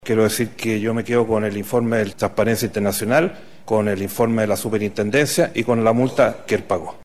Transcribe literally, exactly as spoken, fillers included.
Quiero decir que yo me quedo con el informe de Transparencia Internacional, con el informe de la Superintendencia y con la multa que él pagó.